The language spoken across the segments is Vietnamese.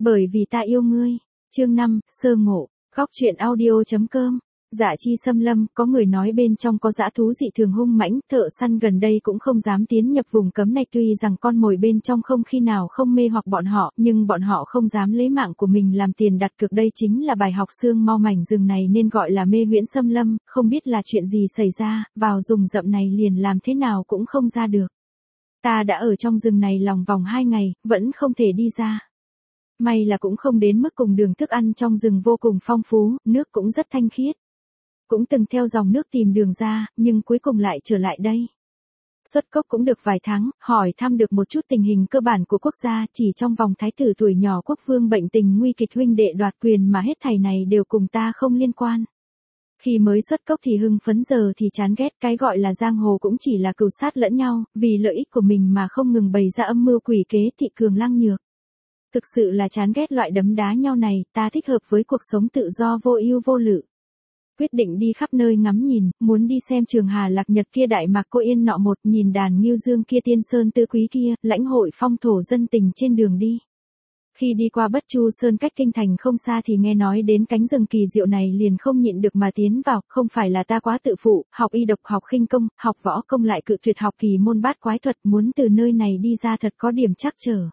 Bởi vì ta yêu ngươi. Chương 5, sơ ngộ. Góc truyện audio.com. Dạ chi xâm lâm, có người nói bên trong có dã thú dị thường hung mãnh, thợ săn gần đây cũng không dám tiến nhập vùng cấm này, tuy rằng con mồi bên trong không khi nào không mê hoặc bọn họ, nhưng bọn họ không dám lấy mạng của mình làm tiền đặt cược. Đây chính là bài học xương mau mảnh rừng này nên gọi là mê huyễn xâm lâm, không biết là chuyện gì xảy ra, vào rừng rậm này liền làm thế nào cũng không ra được. Ta đã ở trong rừng này lòng vòng 2 ngày, vẫn không thể đi ra. May là cũng không đến mức cùng đường thức ăn trong rừng vô cùng phong phú, nước cũng rất thanh khiết. Cũng từng theo dòng nước tìm đường ra, nhưng cuối cùng lại trở lại đây. Xuất cốc cũng được vài tháng, hỏi thăm được một chút tình hình cơ bản của quốc gia, chỉ trong vòng thái tử tuổi nhỏ quốc vương bệnh tình nguy kịch, huynh đệ đoạt quyền mà hết thảy này đều cùng ta không liên quan. Khi mới xuất cốc thì hưng phấn, giờ thì chán ghét, cái gọi là giang hồ cũng chỉ là cừu sát lẫn nhau, vì lợi ích của mình mà không ngừng bày ra âm mưu quỷ kế, thị cường lăng nhược. Thực sự là chán ghét loại đấm đá nhau này, ta thích hợp với cuộc sống tự do vô ưu vô lự. Quyết định đi khắp nơi ngắm nhìn, muốn đi xem Trường Hà Lạc Nhật kia, Đại Mạc Cô Yên nọ một, nhìn đàn Ngưu Dương kia, Tiên Sơn Tứ Quý kia, lãnh hội phong thổ dân tình trên đường đi. Khi đi qua Bất Chu Sơn cách kinh thành không xa thì nghe nói đến cánh rừng kỳ diệu này, liền không nhịn được mà tiến vào, không phải là ta quá tự phụ, học y độc, học khinh công, học võ công lại cự tuyệt học kỳ môn bát quái thuật, muốn từ nơi này đi ra thật có điểm trắc trở.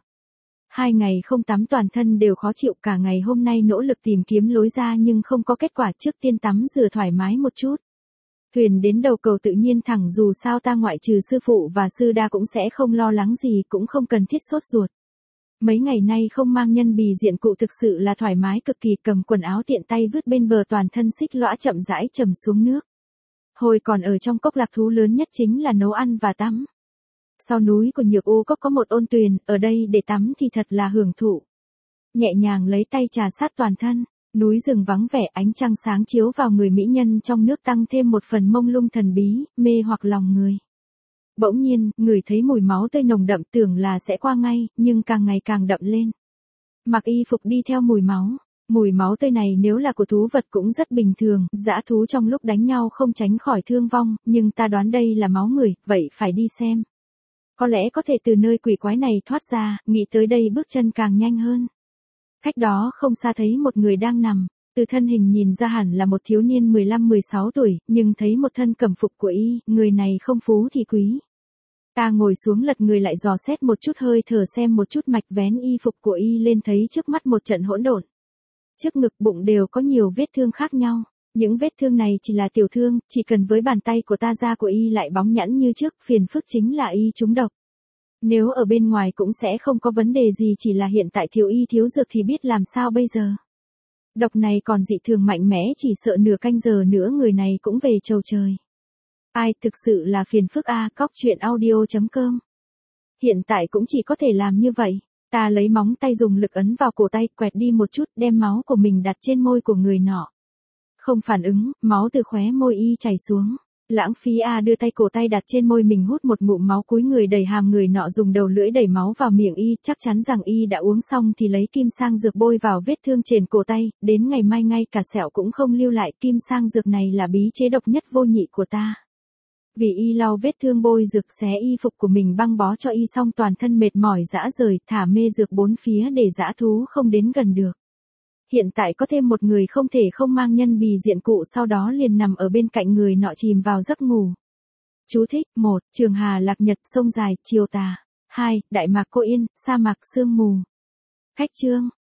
2 ngày không tắm toàn thân đều khó chịu, cả ngày hôm nay nỗ lực tìm kiếm lối ra nhưng không có kết quả, trước tiên tắm rửa thoải mái một chút. Thuyền đến đầu cầu tự nhiên thẳng, dù sao ta ngoại trừ sư phụ và sư đa cũng sẽ không lo lắng gì, cũng không cần thiết sốt ruột. Mấy ngày nay không mang nhân bì diện cụ thực sự là thoải mái cực kỳ, cầm quần áo tiện tay vứt bên bờ, toàn thân xích lõa chậm rãi trầm xuống nước. Hồi còn ở trong cốc lạc thú lớn nhất chính là nấu ăn và tắm. Sau núi của Nhược U Cốc có một ôn tuyền, ở đây để tắm thì thật là hưởng thụ. Nhẹ nhàng lấy tay trà sát toàn thân, núi rừng vắng vẻ, ánh trăng sáng chiếu vào người mỹ nhân trong nước tăng thêm một phần mông lung thần bí, mê hoặc lòng người. Bỗng nhiên, ngửi thấy mùi máu tươi nồng đậm, tưởng là sẽ qua ngay, nhưng càng ngày càng đậm lên. Mặc y phục đi theo mùi máu. Mùi máu tươi này nếu là của thú vật cũng rất bình thường, dã thú trong lúc đánh nhau không tránh khỏi thương vong, nhưng ta đoán đây là máu người, vậy phải đi xem. Có lẽ có thể từ nơi quỷ quái này thoát ra, nghĩ tới đây bước chân càng nhanh hơn. Cách đó không xa thấy một người đang nằm, từ thân hình nhìn ra hẳn là một thiếu niên 15-16 tuổi, nhưng thấy một thân cẩm phục của y, người này không phú thì quý. Ta ngồi xuống lật người lại dò xét một chút hơi thở, xem một chút mạch vén y phục của y lên, thấy trước mắt một trận hỗn độn. Trước ngực bụng đều có nhiều vết thương khác nhau. Những vết thương này chỉ là tiểu thương, chỉ cần với bàn tay của ta da của y lại bóng nhẵn như trước, phiền phức chính là y trúng độc. Nếu ở bên ngoài cũng sẽ không có vấn đề gì, chỉ là hiện tại thiếu y thiếu dược thì biết làm sao bây giờ. Độc này còn dị thường mạnh mẽ, chỉ sợ nửa canh giờ nữa người này cũng về chầu trời. Ai, thực sự là phiền phức a. Cóc truyện audio.com. Hiện tại cũng chỉ có thể làm như vậy. Ta lấy móng tay dùng lực ấn vào cổ tay, quẹt đi một chút, đem máu của mình đặt trên môi của người nọ. Không phản ứng, máu từ khóe môi y chảy xuống. Lãng phí a, đưa tay cổ tay đặt trên môi mình, hút một ngụm máu, cúi người đẩy hàm người nọ, dùng đầu lưỡi đẩy máu vào miệng y, chắc chắn rằng y đã uống xong thì lấy kim sang dược bôi vào vết thương trên cổ tay, đến ngày mai ngay cả sẹo cũng không lưu lại. Kim sang dược này là bí chế độc nhất vô nhị của ta. Vì y lau vết thương, bôi dược, xé y phục của mình, băng bó cho y xong, toàn thân mệt mỏi rã rời, thả mê dược bốn phía để dã thú không đến gần được. Hiện tại có thêm một người không thể không mang nhân bì diện cụ, sau đó liền nằm ở bên cạnh người nọ chìm vào giấc ngủ. Chú thích: 1. Trường Hà Lạc Nhật, sông dài, chiều tà. 2. Đại Mạc Cô Yên, sa mạc sương mù. Cách chương.